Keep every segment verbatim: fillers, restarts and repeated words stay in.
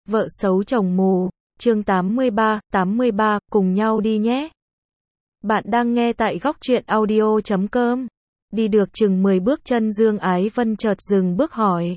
Vợ xấu chồng mù, chương tám mươi ba, tám mươi ba, cùng nhau đi nhé. Bạn đang nghe tại góc truyện audio chấm com. Đi được chừng mười bước chân Dương Ái Vân chợt dừng bước hỏi.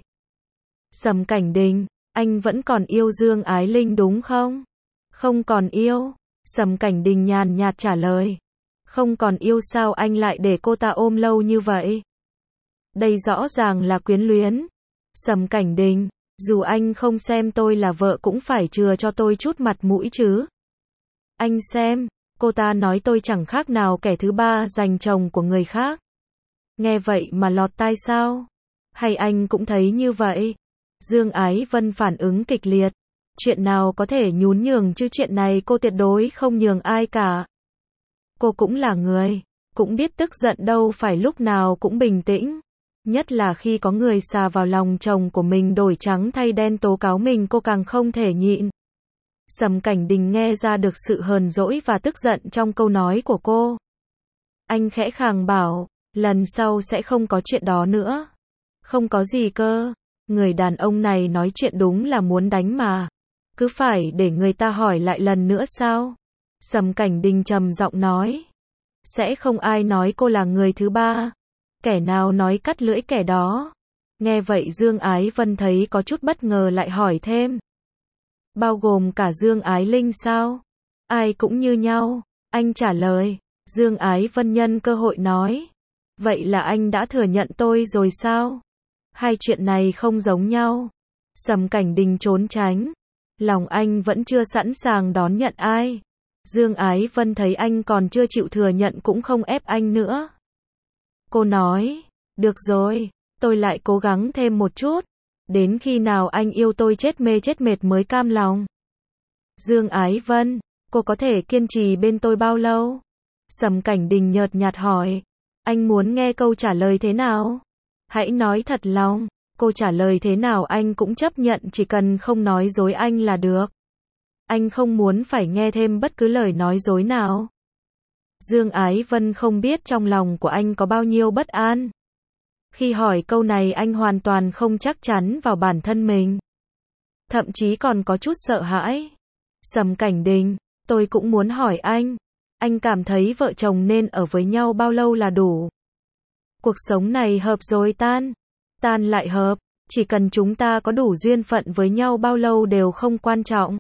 Sầm Cảnh Đình, anh vẫn còn yêu Dương Ái Linh đúng không? Không còn yêu. Sầm Cảnh Đình nhàn nhạt trả lời. Không còn yêu sao anh lại để cô ta ôm lâu như vậy? Đây rõ ràng là quyến luyến. Sầm Cảnh Đình, dù anh không xem tôi là vợ cũng phải chừa cho tôi chút mặt mũi chứ. Anh xem, cô ta nói tôi chẳng khác nào kẻ thứ ba giành chồng của người khác. Nghe vậy mà lọt tai sao? Hay anh cũng thấy như vậy? Dương Ái Vân phản ứng kịch liệt. Chuyện nào có thể nhún nhường chứ, chuyện này cô tuyệt đối không nhường ai cả. Cô cũng là người, cũng biết tức giận đâu phải lúc nào cũng bình tĩnh. Nhất là khi có người xà vào lòng chồng của mình đổi trắng thay đen tố cáo mình, cô càng không thể nhịn. Sầm Cảnh Đình nghe ra được sự hờn dỗi và tức giận trong câu nói của cô. Anh khẽ khàng bảo, lần sau sẽ không có chuyện đó nữa. Không có gì cơ, người đàn ông này nói chuyện đúng là muốn đánh mà. Cứ phải để người ta hỏi lại lần nữa sao? Sầm Cảnh Đình trầm giọng nói. Sẽ không ai nói cô là người thứ ba. Kẻ nào nói cắt lưỡi kẻ đó. Nghe vậy Dương Ái Vân thấy có chút bất ngờ lại hỏi thêm. Bao gồm cả Dương Ái Linh sao? Ai cũng như nhau. Anh trả lời. Dương Ái Vân nhân cơ hội nói. Vậy là anh đã thừa nhận tôi rồi sao? Hai chuyện này không giống nhau. Sầm Cảnh Đình trốn tránh. Lòng anh vẫn chưa sẵn sàng đón nhận ai. Dương Ái Vân thấy anh còn chưa chịu thừa nhận cũng không ép anh nữa. Cô nói, được rồi, tôi lại cố gắng thêm một chút. Đến khi nào anh yêu tôi chết mê chết mệt mới cam lòng. Dương Ái Vân, cô có thể kiên trì bên tôi bao lâu? Sầm Cảnh Đình nhợt nhạt hỏi. Anh muốn nghe câu trả lời thế nào? Hãy nói thật lòng. Cô trả lời thế nào anh cũng chấp nhận, chỉ cần không nói dối anh là được. Anh không muốn phải nghe thêm bất cứ lời nói dối nào. Dương Ái Vân không biết trong lòng của anh có bao nhiêu bất an. Khi hỏi câu này anh hoàn toàn không chắc chắn vào bản thân mình. Thậm chí còn có chút sợ hãi. Sầm Cảnh Đình, tôi cũng muốn hỏi anh. Anh cảm thấy vợ chồng nên ở với nhau bao lâu là đủ? Cuộc sống này hợp rồi tan. Tan lại hợp. Chỉ cần chúng ta có đủ duyên phận với nhau bao lâu đều không quan trọng.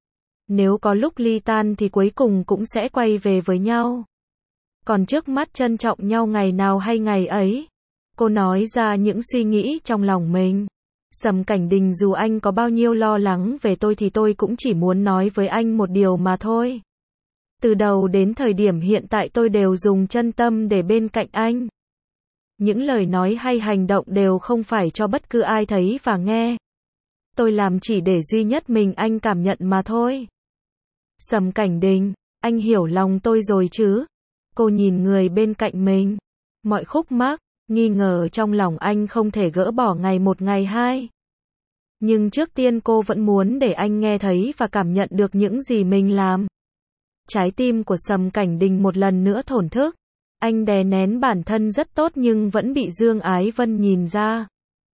Nếu có lúc ly tan thì cuối cùng cũng sẽ quay về với nhau. Còn trước mắt trân trọng nhau ngày nào hay ngày ấy. Cô nói ra những suy nghĩ trong lòng mình. Sầm Cảnh Đình, dù anh có bao nhiêu lo lắng về tôi thì tôi cũng chỉ muốn nói với anh một điều mà thôi. Từ đầu đến thời điểm hiện tại tôi đều dùng chân tâm để bên cạnh anh. Những lời nói hay hành động đều không phải cho bất cứ ai thấy và nghe. Tôi làm chỉ để duy nhất mình anh cảm nhận mà thôi. Sầm Cảnh Đình, anh hiểu lòng tôi rồi chứ? Cô nhìn người bên cạnh mình. Mọi khúc mắc, nghi ngờ trong lòng anh không thể gỡ bỏ ngày một ngày hai. Nhưng trước tiên cô vẫn muốn để anh nghe thấy và cảm nhận được những gì mình làm. Trái tim của Sầm Cảnh Đình một lần nữa thổn thức. Anh đè nén bản thân rất tốt nhưng vẫn bị Dương Ái Vân nhìn ra.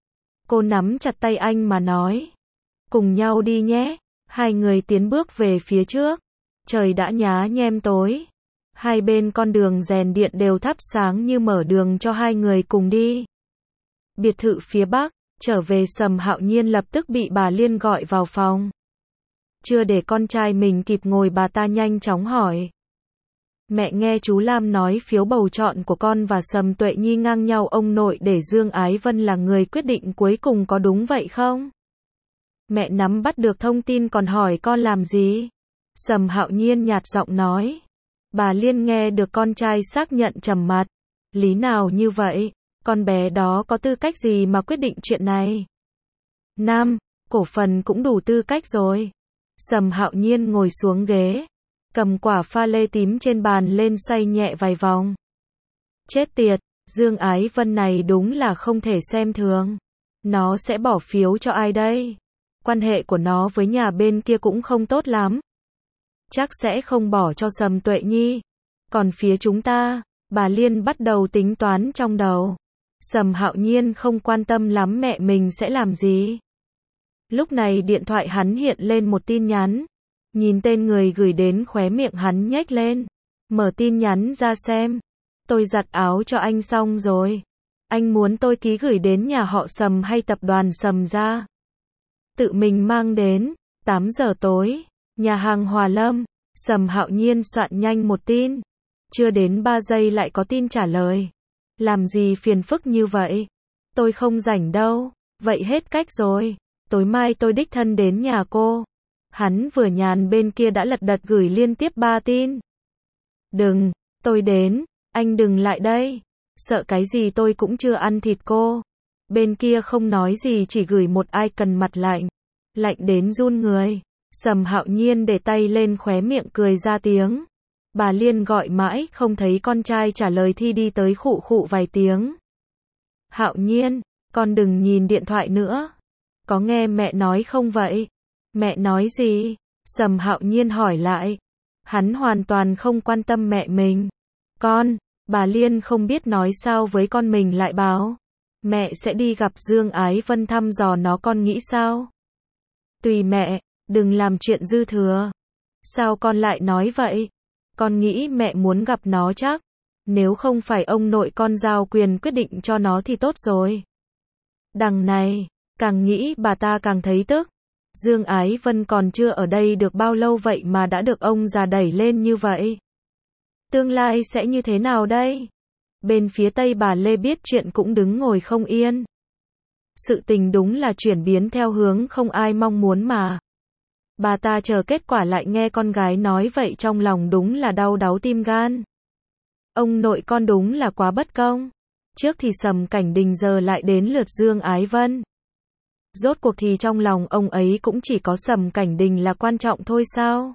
Cô nắm chặt tay anh mà nói. Cùng nhau đi nhé. Hai người tiến bước về phía trước. Trời đã nhá nhem tối. Hai bên con đường rèn điện đều thắp sáng như mở đường cho hai người cùng đi. Biệt thự phía bắc, trở về Sầm Hạo Nhiên lập tức bị bà Liên gọi vào phòng. Chưa để con trai mình kịp ngồi bà ta nhanh chóng hỏi. Mẹ nghe chú Lam nói phiếu bầu chọn của con và Sầm Tuệ Nhi ngang nhau, ông nội để Dương Ái Vân là người quyết định cuối cùng, có đúng vậy không? Mẹ nắm bắt được thông tin còn hỏi con làm gì? Sầm Hạo Nhiên nhạt giọng nói. Bà Liên nghe được con trai xác nhận trầm mặt. Lý nào như vậy? Con bé đó có tư cách gì mà quyết định chuyện này? Nam, cổ phần cũng đủ tư cách rồi. Sầm Hạo Nhiên ngồi xuống ghế. Cầm quả pha lê tím trên bàn lên xoay nhẹ vài vòng. Chết tiệt, Dương Ái Vân này đúng là không thể xem thường. Nó sẽ bỏ phiếu cho ai đây? Quan hệ của nó với nhà bên kia cũng không tốt lắm. Chắc sẽ không bỏ cho Sầm Tuệ Nhi. Còn phía chúng ta, bà Liên bắt đầu tính toán trong đầu. Sầm Hạo Nhiên không quan tâm lắm mẹ mình sẽ làm gì. Lúc này điện thoại hắn hiện lên một tin nhắn. Nhìn tên người gửi đến khóe miệng hắn nhếch lên. Mở tin nhắn ra xem. Tôi giặt áo cho anh xong rồi. Anh muốn tôi ký gửi đến nhà họ Sầm hay tập đoàn Sầm ra? Tự mình mang đến. tám giờ tối. Nhà hàng Hòa Lâm. Sầm Hạo Nhiên soạn nhanh một tin. Chưa đến ba giây lại có tin trả lời. Làm gì phiền phức như vậy? Tôi không rảnh đâu. Vậy hết cách rồi. Tối mai tôi đích thân đến nhà cô. Hắn vừa nhàn bên kia đã lật đật gửi liên tiếp ba tin. Đừng, tôi đến, anh đừng lại đây. Sợ cái gì tôi cũng chưa ăn thịt cô. Bên kia không nói gì chỉ gửi một icon mặt lạnh. Lạnh đến run người. Sầm Hạo Nhiên để tay lên khóe miệng cười ra tiếng. Bà Liên gọi mãi không thấy con trai trả lời thì đi tới khụ khụ vài tiếng. Hạo Nhiên, con đừng nhìn điện thoại nữa. Có nghe mẹ nói không vậy? Mẹ nói gì? Sầm Hạo Nhiên hỏi lại. Hắn hoàn toàn không quan tâm mẹ mình. Con, bà Liên không biết nói sao với con mình lại báo. Mẹ sẽ đi gặp Dương Ái Vân thăm dò nó, con nghĩ sao? Tùy mẹ, đừng làm chuyện dư thừa. Sao con lại nói vậy? Con nghĩ mẹ muốn gặp nó chắc. Nếu không phải ông nội con giao quyền quyết định cho nó thì tốt rồi. Đằng này, càng nghĩ bà ta càng thấy tức. Dương Ái Vân còn chưa ở đây được bao lâu vậy mà đã được ông già đẩy lên như vậy. Tương lai sẽ như thế nào đây? Bên phía Tây bà Lê biết chuyện cũng đứng ngồi không yên. Sự tình đúng là chuyển biến theo hướng không ai mong muốn mà. Bà ta chờ kết quả lại nghe con gái nói vậy trong lòng đúng là đau đáu tim gan. Ông nội con đúng là quá bất công. Trước thì Sầm Cảnh Đình giờ lại đến lượt Dương Ái Vân. Rốt cuộc thì trong lòng ông ấy cũng chỉ có Sầm Cảnh Đình là quan trọng thôi sao?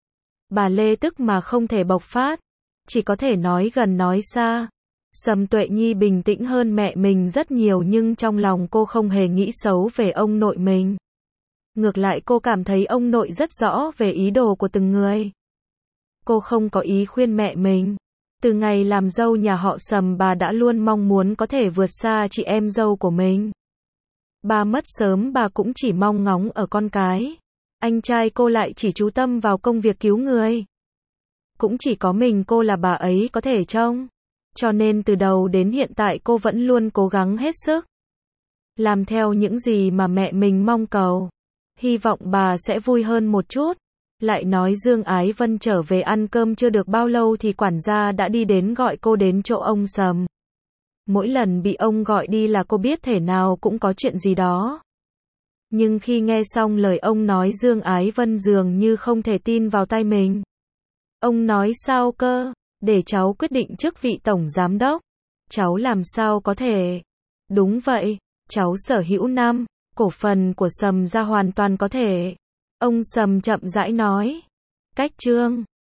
Bà Lê tức mà không thể bộc phát. Chỉ có thể nói gần nói xa. Sầm Tuệ Nhi bình tĩnh hơn mẹ mình rất nhiều nhưng trong lòng cô không hề nghĩ xấu về ông nội mình. Ngược lại cô cảm thấy ông nội rất rõ về ý đồ của từng người. Cô không có ý khuyên mẹ mình. Từ ngày làm dâu nhà họ Sầm bà đã luôn mong muốn có thể vượt xa chị em dâu của mình. Bà mất sớm bà cũng chỉ mong ngóng ở con cái. Anh trai cô lại chỉ chú tâm vào công việc cứu người. Cũng chỉ có mình cô là bà ấy có thể trông. Cho nên từ đầu đến hiện tại cô vẫn luôn cố gắng hết sức. Làm theo những gì mà mẹ mình mong cầu. Hy vọng bà sẽ vui hơn một chút. Lại nói Dương Ái Vân trở về ăn cơm chưa được bao lâu thì quản gia đã đi đến gọi cô đến chỗ ông Sầm. Mỗi lần bị ông gọi đi là cô biết thể nào cũng có chuyện gì đó. Nhưng khi nghe xong lời ông nói Dương Ái Vân dường như không thể tin vào tai mình. Ông nói sao cơ? Để cháu quyết định chức vị tổng giám đốc. Cháu làm sao có thể? Đúng vậy, cháu sở hữu năm cổ phần của Sầm gia hoàn toàn có thể. Ông Sầm chậm rãi nói. Cách chương